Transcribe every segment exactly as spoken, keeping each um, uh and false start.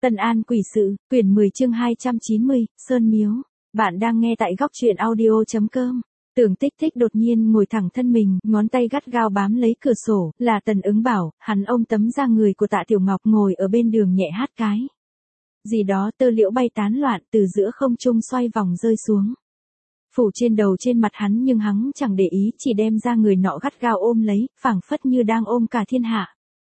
Tân An Quỷ Sự, quyển mười chương hai trăm chín mươi, Sơn Miếu. Bạn đang nghe tại góc truyện audio chấm com. Tưởng Tích Tích đột nhiên ngồi thẳng thân mình, ngón tay gắt gao bám lấy cửa sổ, là Tần Ứng Bảo, hắn ôm tấm da người của Tạ Tiểu Ngọc ngồi ở bên đường nhẹ hát cái. Gì đó tơ liễu bay tán loạn từ giữa không trung xoay vòng rơi xuống. Phủ trên đầu trên mặt hắn nhưng hắn chẳng để ý, chỉ đem ra người nọ gắt gao ôm lấy, phảng phất như đang ôm cả thiên hạ.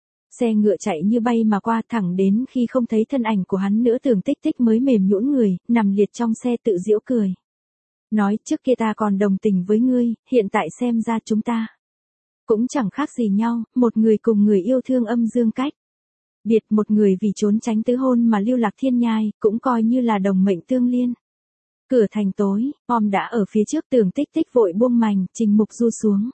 Xe ngựa chạy như bay mà qua, thẳng đến khi không thấy thân ảnh của hắn nữa Tưởng Tích Tích mới mềm nhũn người, nằm liệt trong xe tự giễu cười. Nói trước kia ta còn đồng tình với ngươi, hiện tại xem ra chúng ta cũng chẳng khác gì nhau, một người cùng người yêu thương âm dương cách biệt, một người vì trốn tránh tứ hôn mà lưu lạc thiên nhai, cũng coi như là đồng mệnh tương liên. Cửa thành tối, om đã ở phía trước, Tưởng Tích Tích vội buông mành, Trình Mục Du xuống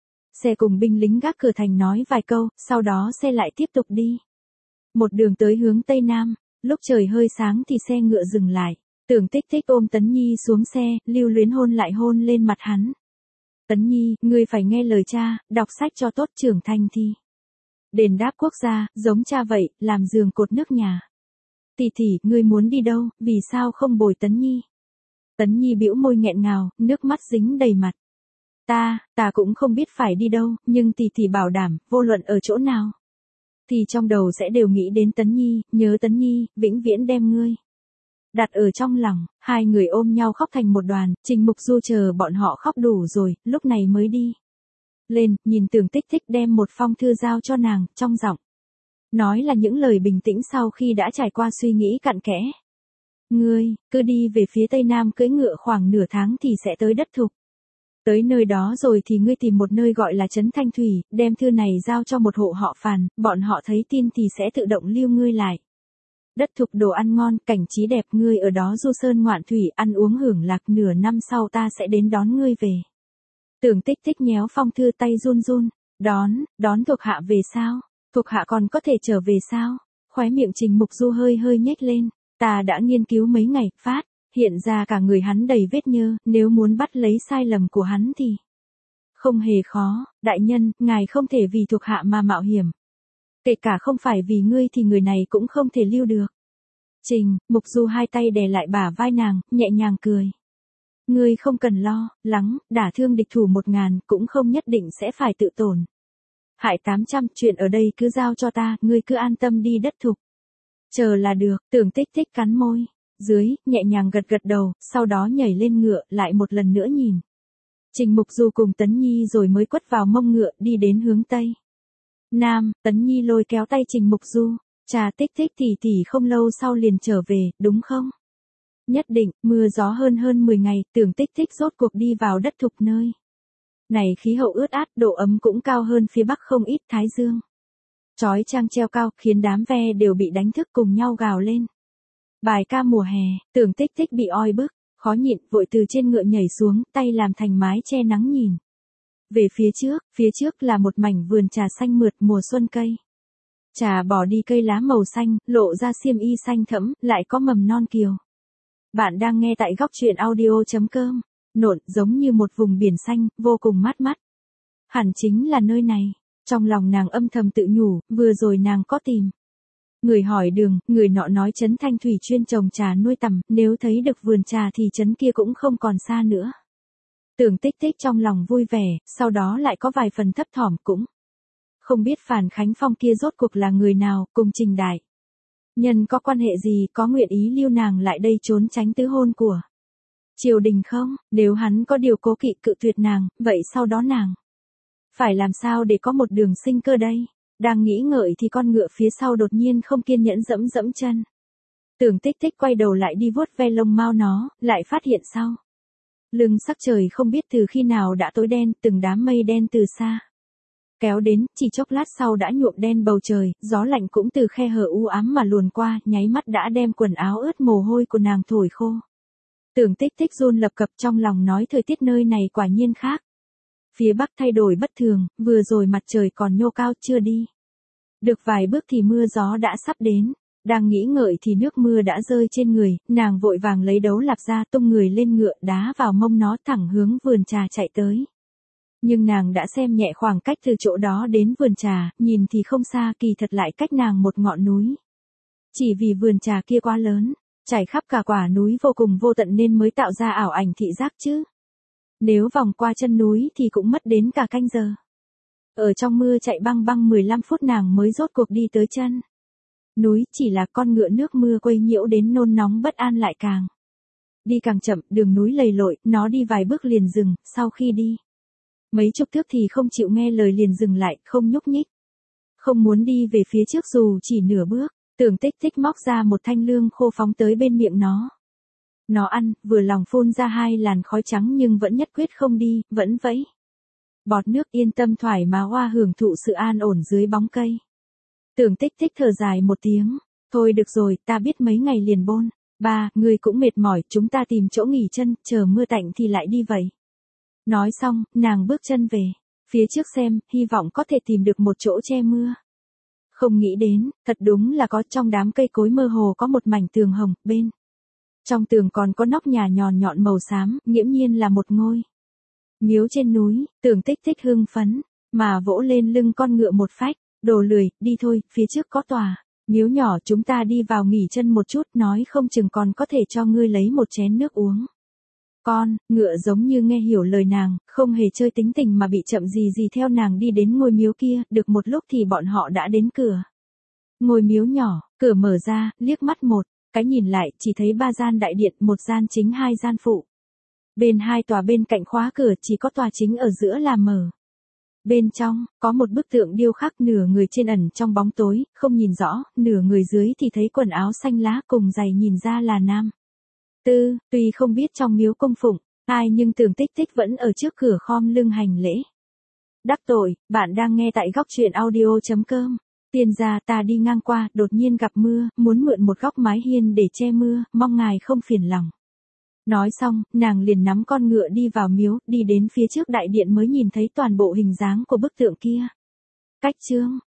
xe cùng binh lính gác cửa thành nói vài câu, sau đó xe lại tiếp tục đi. Một đường tới hướng Tây Nam, lúc trời hơi sáng thì xe ngựa dừng lại. Tưởng Tích Tích ôm Tấn Nhi xuống xe, lưu luyến hôn lại hôn lên mặt hắn. Tấn Nhi, ngươi phải nghe lời cha, đọc sách cho tốt, trưởng thành thì đền đáp quốc gia, giống cha vậy, làm giường cột nước nhà. Tỷ tỷ, ngươi muốn đi đâu, vì sao không bồi Tấn Nhi? Tấn Nhi bĩu môi nghẹn ngào, nước mắt dính đầy mặt. Ta, ta cũng không biết phải đi đâu, nhưng tỷ tỷ bảo đảm, vô luận ở chỗ nào thì trong đầu sẽ đều nghĩ đến Tấn Nhi, nhớ Tấn Nhi, vĩnh viễn đem ngươi đặt ở trong lòng. Hai người ôm nhau khóc thành một đoàn, Trình Mục Du chờ bọn họ khóc đủ rồi, lúc này mới đi lên, nhìn Tưởng Tích Tích đem một phong thư giao cho nàng, trong giọng nói là những lời bình tĩnh sau khi đã trải qua suy nghĩ cặn kẽ. Ngươi, cứ đi về phía Tây Nam cưỡi ngựa khoảng nửa tháng thì sẽ tới đất Thục. Tới nơi đó rồi thì ngươi tìm một nơi gọi là Trấn Thanh Thủy, đem thư này giao cho một hộ họ Phàn, bọn họ thấy tin thì sẽ tự động lưu ngươi lại. Đất Thục đồ ăn ngon, cảnh trí đẹp, ngươi ở đó du sơn ngoạn thủy, ăn uống hưởng lạc, nửa năm sau ta sẽ đến đón ngươi về. Tưởng Tích Tích nhéo phong thư, tay run run. Đón, đón thuộc hạ về sao? Thuộc hạ còn có thể trở về sao? Khóe miệng Trình Mục Du hơi hơi nhếch lên. Ta đã nghiên cứu mấy ngày, phát hiện ra cả người hắn đầy vết nhơ, nếu muốn bắt lấy sai lầm của hắn thì không hề khó. Đại nhân, ngài không thể vì thuộc hạ mà mạo hiểm. Kể cả không phải vì ngươi thì người này cũng không thể lưu được. Trình Mục Du hai tay đè lại bả vai nàng, nhẹ nhàng cười. Ngươi không cần lo lắng, đả thương địch thủ một ngàn cũng không nhất định sẽ phải tự tổn hại tám trăm, chuyện ở đây cứ giao cho ta, ngươi cứ an tâm đi đất Thục chờ là được. Tưởng Tích Tích cắn môi dưới, nhẹ nhàng gật gật đầu, sau đó nhảy lên ngựa, lại một lần nữa nhìn Trình Mục Du cùng Tấn Nhi rồi mới quất vào mông ngựa, đi đến hướng Tây Nam. Tấn Nhi lôi kéo tay Trình Mục Du. Cha, Tích Tích tỷ tỷ không lâu sau liền trở về, đúng không? Nhất định. Mưa gió hơn hơn mười ngày, Tưởng Tích Tích rốt cuộc đi vào đất Thục nơi này khí hậu ướt át, độ ấm cũng cao hơn phía Bắc không ít, thái dương chói chang treo cao, khiến đám ve đều bị đánh thức cùng nhau gào lên bài ca mùa hè. Tưởng Tích Tích bị oi bức, khó nhịn, vội từ trên ngựa nhảy xuống, tay làm thành mái che nắng nhìn về phía trước. Phía trước là một mảnh vườn trà xanh mượt, mùa xuân, cây trà bỏ đi cây lá màu xanh, lộ ra xiêm y xanh thẫm, lại có mầm non kiều. Bạn đang nghe tại góc truyện audio chấm com. Nộn, giống như một vùng biển xanh, vô cùng mát mắt. Hẳn chính là nơi này. Trong lòng nàng âm thầm tự nhủ, vừa rồi nàng có tìm người hỏi đường, người nọ nói Trấn Thanh Thủy chuyên trồng trà nuôi tằm, nếu thấy được vườn trà thì trấn kia cũng không còn xa nữa. Tưởng Tích Tích trong lòng vui vẻ, sau đó lại có vài phần thấp thỏm, cũng không biết Phàn Khánh Phong kia rốt cuộc là người nào, cùng Trình đại nhân có quan hệ gì, có nguyện ý lưu nàng lại đây trốn tránh tứ hôn của triều đình không? Nếu hắn có điều cố kỵ cự tuyệt nàng, vậy sau đó nàng phải làm sao để có một đường sinh cơ đây? Đang nghĩ ngợi thì con ngựa phía sau đột nhiên không kiên nhẫn dẫm dẫm chân. Tưởng Tích Tích quay đầu lại đi vuốt ve lông mao nó, lại phát hiện sau lưng sắc trời không biết từ khi nào đã tối đen, từng đám mây đen từ xa kéo đến, chỉ chốc lát sau đã nhuộm đen bầu trời, gió lạnh cũng từ khe hở u ám mà luồn qua, nháy mắt đã đem quần áo ướt mồ hôi của nàng thổi khô. Tưởng Tích Tích run lập cập, trong lòng nói thời tiết nơi này quả nhiên khác. Phía Bắc thay đổi bất thường, vừa rồi mặt trời còn nhô cao, chưa đi được vài bước thì mưa gió đã sắp đến. Đang nghĩ ngợi thì nước mưa đã rơi trên người, nàng vội vàng lấy đấu lạp ra, tung người lên ngựa, đá vào mông nó, thẳng hướng vườn trà chạy tới. Nhưng nàng đã xem nhẹ khoảng cách từ chỗ đó đến vườn trà, nhìn thì không xa, kỳ thật lại cách nàng một ngọn núi. Chỉ vì vườn trà kia quá lớn, trải khắp cả quả núi vô cùng vô tận nên mới tạo ra ảo ảnh thị giác chứ. Nếu vòng qua chân núi thì cũng mất đến cả canh giờ. Ở trong mưa chạy băng băng mười lăm phút nàng mới rốt cuộc đi tới chân núi, chỉ là con ngựa nước mưa quấy nhiễu đến nôn nóng bất an lại càng. Đi càng chậm, đường núi lầy lội, nó đi vài bước liền dừng, sau khi đi mấy chục thước thì không chịu nghe lời liền dừng lại, không nhúc nhích. Không muốn đi về phía trước dù chỉ nửa bước. Tưởng Tích Tích móc ra một thanh lương khô phóng tới bên miệng nó. Nó ăn, vừa lòng phun ra hai làn khói trắng nhưng vẫn nhất quyết không đi, vẫn vẫy bọt nước yên tâm thoải mái hoa hưởng thụ sự an ổn dưới bóng cây. Tưởng Tích Tích thở dài một tiếng, thôi được rồi, ta biết mấy ngày liền bôn. Ba, ngươi cũng mệt mỏi, chúng ta tìm chỗ nghỉ chân, chờ mưa tạnh thì lại đi vậy. Nói xong, nàng bước chân về phía trước xem, hy vọng có thể tìm được một chỗ che mưa. Không nghĩ đến, thật đúng là có, trong đám cây cối mơ hồ có một mảnh tường hồng, bên trong tường còn có nóc nhà nhọn nhọn màu xám, nghiễm nhiên là một ngôi miếu trên núi. Tưởng Tích Tích hưng phấn mà vỗ lên lưng con ngựa một phách, đồ lười, đi thôi, phía trước có tòa miếu nhỏ, chúng ta đi vào nghỉ chân một chút, nói không chừng còn có thể cho ngươi lấy một chén nước uống. Con ngựa giống như nghe hiểu lời nàng, không hề chơi tính tình mà bị chậm gì gì theo nàng đi đến ngôi miếu kia, được một lúc thì bọn họ đã đến cửa ngôi miếu nhỏ. Cửa mở ra, liếc mắt một cái nhìn lại, chỉ thấy ba gian đại điện, một gian chính hai gian phụ. Bên hai tòa bên cạnh khóa cửa, chỉ có tòa chính ở giữa là mở. Bên trong, có một bức tượng điêu khắc, nửa người trên ẩn trong bóng tối, không nhìn rõ, nửa người dưới thì thấy quần áo xanh lá cùng giày, nhìn ra là nam tư. Tuy không biết trong miếu cung phụng ai nhưng Tưởng Tích Tích vẫn ở trước cửa khom lưng hành lễ. Đắc tội, bạn đang nghe tại góc truyện audio chấm com. Tiên gia, ta đi ngang qua, đột nhiên gặp mưa, muốn mượn một góc mái hiên để che mưa, mong ngài không phiền lòng. Nói xong, nàng liền nắm con ngựa đi vào miếu, đi đến phía trước đại điện mới nhìn thấy toàn bộ hình dáng của bức tượng kia. Cách chương